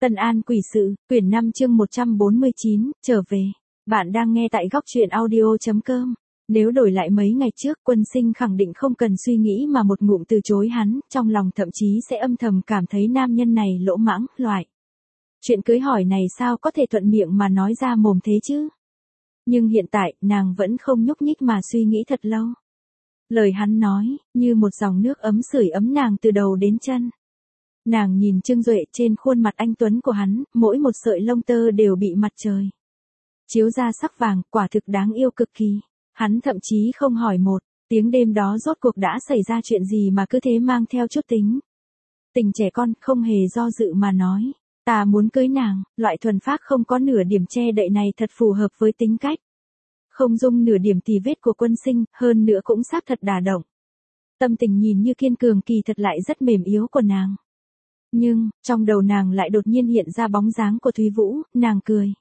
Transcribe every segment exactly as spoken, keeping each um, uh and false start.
Tân An Quỷ Sự, quyển năm chương một trăm bốn mươi chín, trở về. Bạn đang nghe tại góc truyện audio.com. Nếu đổi lại mấy ngày trước, Quân Sinh khẳng định không cần suy nghĩ mà một ngụm từ chối hắn, trong lòng thậm chí sẽ âm thầm cảm thấy nam nhân này lỗ mãng, loại. Chuyện cưới hỏi này sao có thể thuận miệng mà nói ra mồm thế chứ? Nhưng hiện tại, nàng vẫn không nhúc nhích mà suy nghĩ thật lâu. Lời hắn nói, như một dòng nước ấm sưởi ấm nàng từ đầu đến chân. Nàng nhìn Trương Duệ trên khuôn mặt anh tuấn của hắn, mỗi một sợi lông tơ đều bị mặt trời chiếu ra sắc vàng, quả thực đáng yêu cực kỳ. Hắn thậm chí không hỏi một tiếng đêm đó rốt cuộc đã xảy ra chuyện gì mà cứ thế mang theo chút tính tình trẻ con, không hề do dự mà nói, ta muốn cưới nàng. Loại thuần phác không có nửa điểm che đậy này thật phù hợp với tính cách không dung nửa điểm tì vết của Quân Sinh, hơn nữa cũng xác thật đả động tâm tình nhìn như kiên cường kỳ thật lại rất mềm yếu của nàng. Nhưng, trong đầu nàng lại đột nhiên hiện ra bóng dáng của Thúy Vũ, nàng cười.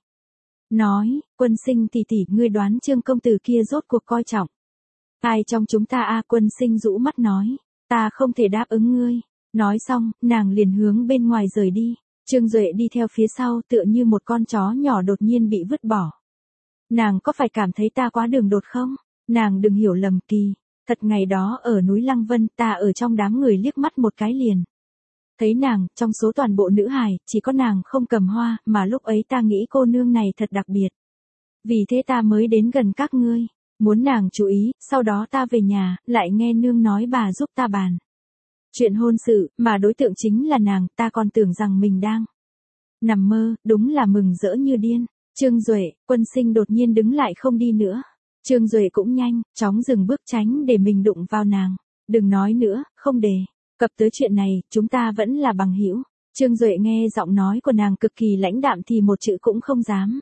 Nói, Quân Sinh tỷ tỷ, ngươi đoán Trương công tử kia rốt cuộc coi trọng. Ai trong chúng ta a? Quân Sinh rũ mắt nói, ta không thể đáp ứng ngươi. Nói xong, nàng liền hướng bên ngoài rời đi. Trương Duệ đi theo phía sau tựa như một con chó nhỏ đột nhiên bị vứt bỏ. Nàng có phải cảm thấy ta quá đường đột không? Nàng đừng hiểu lầm kỳ. Thật ngày đó ở núi Lăng Vân ta ở trong đám người liếc mắt một cái liền. Thấy nàng, trong số toàn bộ nữ hài, chỉ có nàng không cầm hoa, mà lúc ấy ta nghĩ cô nương này thật đặc biệt. Vì thế ta mới đến gần các ngươi, muốn nàng chú ý, sau đó ta về nhà, lại nghe nương nói bà giúp ta bàn chuyện hôn sự, mà đối tượng chính là nàng, ta còn tưởng rằng mình đang nằm mơ, đúng là mừng rỡ như điên. Trương Duệ, Quân Sinh đột nhiên đứng lại không đi nữa. Trương Duệ cũng nhanh, chóng dừng bước tránh để mình đụng vào nàng. Đừng nói nữa, không đề cập tới chuyện này, chúng ta vẫn là bằng hữu. Trương Duệ nghe giọng nói của nàng cực kỳ lãnh đạm thì một chữ cũng không dám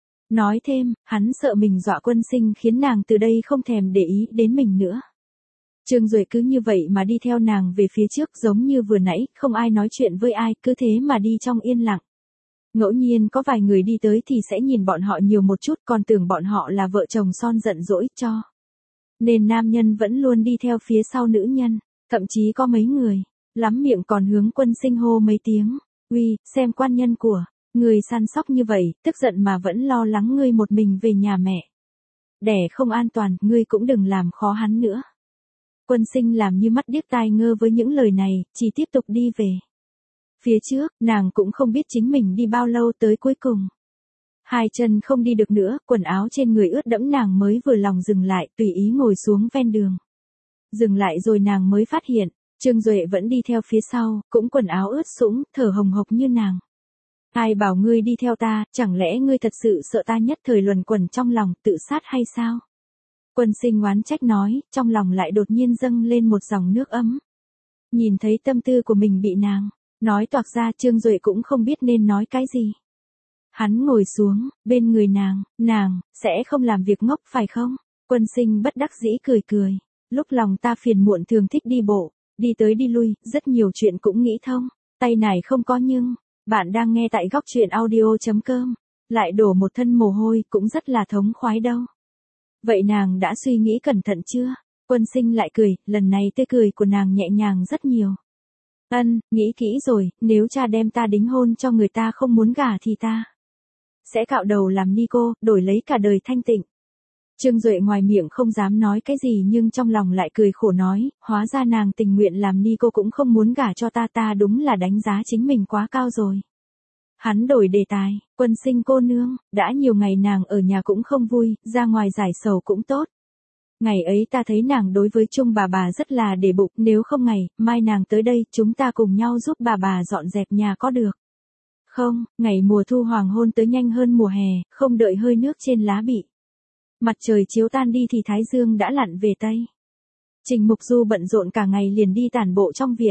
nói thêm, hắn sợ mình dọa Quân Sinh khiến nàng từ đây không thèm để ý đến mình nữa. Trương Duệ cứ như vậy mà đi theo nàng về phía trước, giống như vừa nãy, không ai nói chuyện với ai, cứ thế mà đi trong yên lặng. Ngẫu nhiên có vài người đi tới thì sẽ nhìn bọn họ nhiều một chút, còn tưởng bọn họ là vợ chồng son giận dỗi cho nên nam nhân vẫn luôn đi theo phía sau nữ nhân. Thậm chí có mấy người lắm miệng còn hướng Quân Sinh hô mấy tiếng, uy, xem quan nhân của người săn sóc như vậy, tức giận mà vẫn lo lắng ngươi một mình về nhà mẹ đẻ không an toàn, ngươi cũng đừng làm khó hắn nữa. Quân Sinh làm như mắt điếc tai ngơ với những lời này, chỉ tiếp tục đi về phía trước. Nàng cũng không biết chính mình đi bao lâu, tới cuối cùng hai chân không đi được nữa, quần áo trên người ướt đẫm, nàng mới vừa lòng dừng lại, tùy ý ngồi xuống ven đường. Dừng lại rồi nàng mới phát hiện, Trương Duệ vẫn đi theo phía sau, cũng quần áo ướt sũng, thở hồng hộc như nàng. Ai bảo ngươi đi theo ta, chẳng lẽ ngươi thật sự sợ ta nhất thời luẩn quẩn trong lòng, tự sát hay sao? Quân Sinh oán trách nói, trong lòng lại đột nhiên dâng lên một dòng nước ấm. Nhìn thấy tâm tư của mình bị nàng nói toạc ra, Trương Duệ cũng không biết nên nói cái gì. Hắn ngồi xuống, bên người nàng, nàng, sẽ không làm việc ngốc phải không? Quân Sinh bất đắc dĩ cười cười. Lúc lòng ta phiền muộn thường thích đi bộ, đi tới đi lui, rất nhiều chuyện cũng nghĩ thông. Tay này không có nhưng, bạn đang nghe tại góc truyện audio.com, lại đổ một thân mồ hôi cũng rất là thống khoái đâu. Vậy nàng đã suy nghĩ cẩn thận chưa? Quân Sinh lại cười, lần này tươi cười của nàng nhẹ nhàng rất nhiều. Ân, nghĩ kỹ rồi, nếu cha đem ta đính hôn cho người ta không muốn gả thì ta sẽ cạo đầu làm ni cô, đổi lấy cả đời thanh tịnh. Trương Duệ ngoài miệng không dám nói cái gì nhưng trong lòng lại cười khổ nói, hóa ra nàng tình nguyện làm ni cô cũng không muốn gả cho ta, ta đúng là đánh giá chính mình quá cao rồi. Hắn đổi đề tài, Quân Sinh cô nương, đã nhiều ngày nàng ở nhà cũng không vui, ra ngoài giải sầu cũng tốt. Ngày ấy ta thấy nàng đối với Trung bà bà rất là để bụng, nếu không ngày mai nàng tới đây, chúng ta cùng nhau giúp bà bà dọn dẹp nhà có được không? Ngày mùa thu hoàng hôn tới nhanh hơn mùa hè, không đợi hơi nước trên lá bị mặt trời chiếu tan đi thì thái dương đã lặn về tây. Trình Mục Du bận rộn cả ngày liền đi tản bộ trong viện.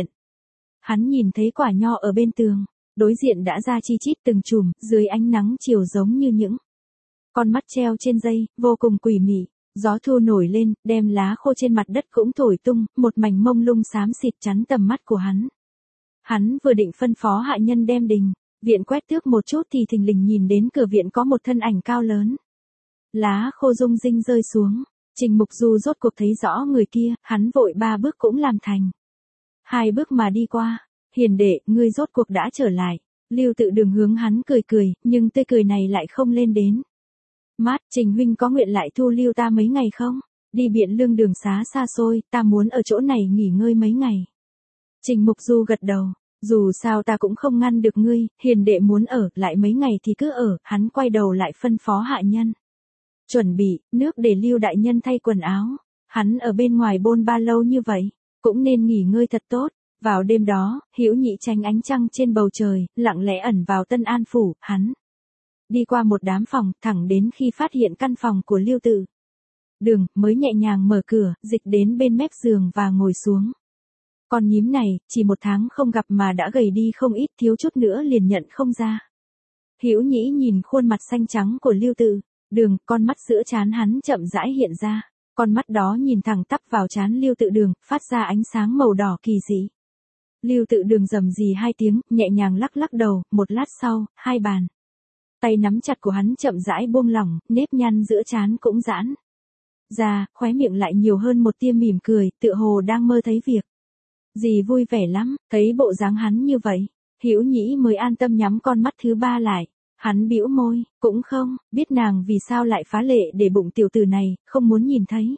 Hắn nhìn thấy quả nho ở bên tường, đối diện đã ra chi chít từng chùm, dưới ánh nắng chiều giống như những con mắt treo trên dây, vô cùng quỷ mị. Gió thu nổi lên, đem lá khô trên mặt đất cũng thổi tung, một mảnh mông lung xám xịt chắn tầm mắt của hắn. Hắn vừa định phân phó hạ nhân đem đình viện quét tước một chút thì thình lình nhìn đến cửa viện có một thân ảnh cao lớn. Lá khô rung rinh rơi xuống, Trình Mục Du rốt cuộc thấy rõ người kia, hắn vội ba bước cũng làm thành hai bước mà đi qua. Hiền đệ, ngươi rốt cuộc đã trở lại. Lưu Tự Đường hướng hắn cười cười, nhưng tươi cười này lại không lên đến. Mát, Trình huynh có nguyện lại thu lưu ta mấy ngày không? Đi Biện Lương đường xá xa xôi, ta muốn ở chỗ này nghỉ ngơi mấy ngày. Trình Mục Du gật đầu, dù sao ta cũng không ngăn được ngươi, hiền đệ muốn ở, lại mấy ngày thì cứ ở, hắn quay đầu lại phân phó hạ nhân. Chuẩn bị, nước để Lưu đại nhân thay quần áo, hắn ở bên ngoài bôn ba lâu như vậy, cũng nên nghỉ ngơi thật tốt. Vào đêm đó, Hữu Nhị tránh ánh trăng trên bầu trời, lặng lẽ ẩn vào Tân An phủ, hắn đi qua một đám phòng, thẳng đến khi phát hiện căn phòng của Lưu Tự Đường, mới nhẹ nhàng mở cửa, dịch đến bên mép giường và ngồi xuống. Con nhím này, chỉ một tháng không gặp mà đã gầy đi không ít, thiếu chút nữa liền nhận không ra. Hữu Nhĩ nhìn khuôn mặt xanh trắng của Lưu Tự Đường, con mắt giữa trán hắn chậm rãi hiện ra, con mắt đó nhìn thẳng tắp vào trán Lưu Tự Đường, phát ra ánh sáng màu đỏ kỳ dị. Lưu Tự Đường rầm rì hai tiếng, nhẹ nhàng lắc lắc đầu, một lát sau, hai bàn tay nắm chặt của hắn chậm rãi buông lỏng, nếp nhăn giữa trán cũng giãn ra, khóe miệng lại nhiều hơn một tia mỉm cười, tựa hồ đang mơ thấy việc gì vui vẻ lắm. Thấy bộ dáng hắn như vậy, Hữu Nhĩ mới an tâm nhắm con mắt thứ ba lại. Hắn bĩu môi, cũng không biết nàng vì sao lại phá lệ để bụng tiểu tử này, không muốn nhìn thấy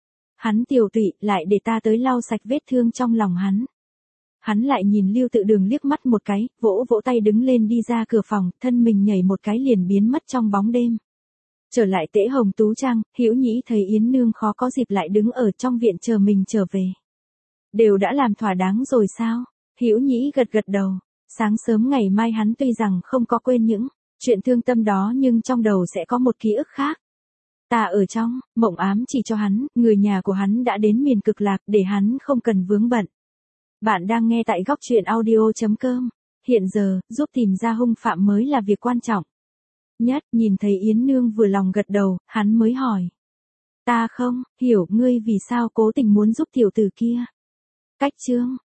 hắn tiều tụy, lại để ta tới lau sạch vết thương trong lòng hắn. Hắn lại nhìn Lưu Tự Đường liếc mắt một cái, vỗ vỗ tay đứng lên đi ra cửa phòng, thân mình nhảy một cái liền biến mất trong bóng đêm. Trở lại Tễ Hồng Tú Trang, Hữu Nhĩ thấy Yến Nương khó có dịp lại đứng ở trong viện chờ mình trở về. Đều đã làm thỏa đáng rồi sao? Hữu Nhĩ gật gật đầu. Sáng sớm ngày mai hắn tuy rằng không có quên những chuyện thương tâm đó nhưng trong đầu sẽ có một ký ức khác. Ta ở trong mộng ám chỉ cho hắn, người nhà của hắn đã đến miền cực lạc để hắn không cần vướng bận. Bạn đang nghe tại góc truyện audio chấm com. Hiện giờ, giúp tìm ra hung phạm mới là việc quan trọng nhất. Nhìn thấy Yến Nương vừa lòng gật đầu, hắn mới hỏi. Ta không hiểu ngươi vì sao cố tình muốn giúp tiểu tử kia. Cách chương